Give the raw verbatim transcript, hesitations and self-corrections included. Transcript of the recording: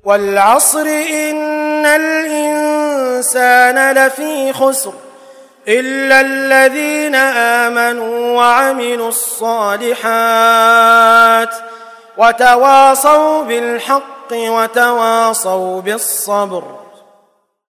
والعصر إن الإنسان لفي خسر إلا الذين آمنوا وعملوا الصالحات وتواصوا بالحق وتواصوا بالصبر.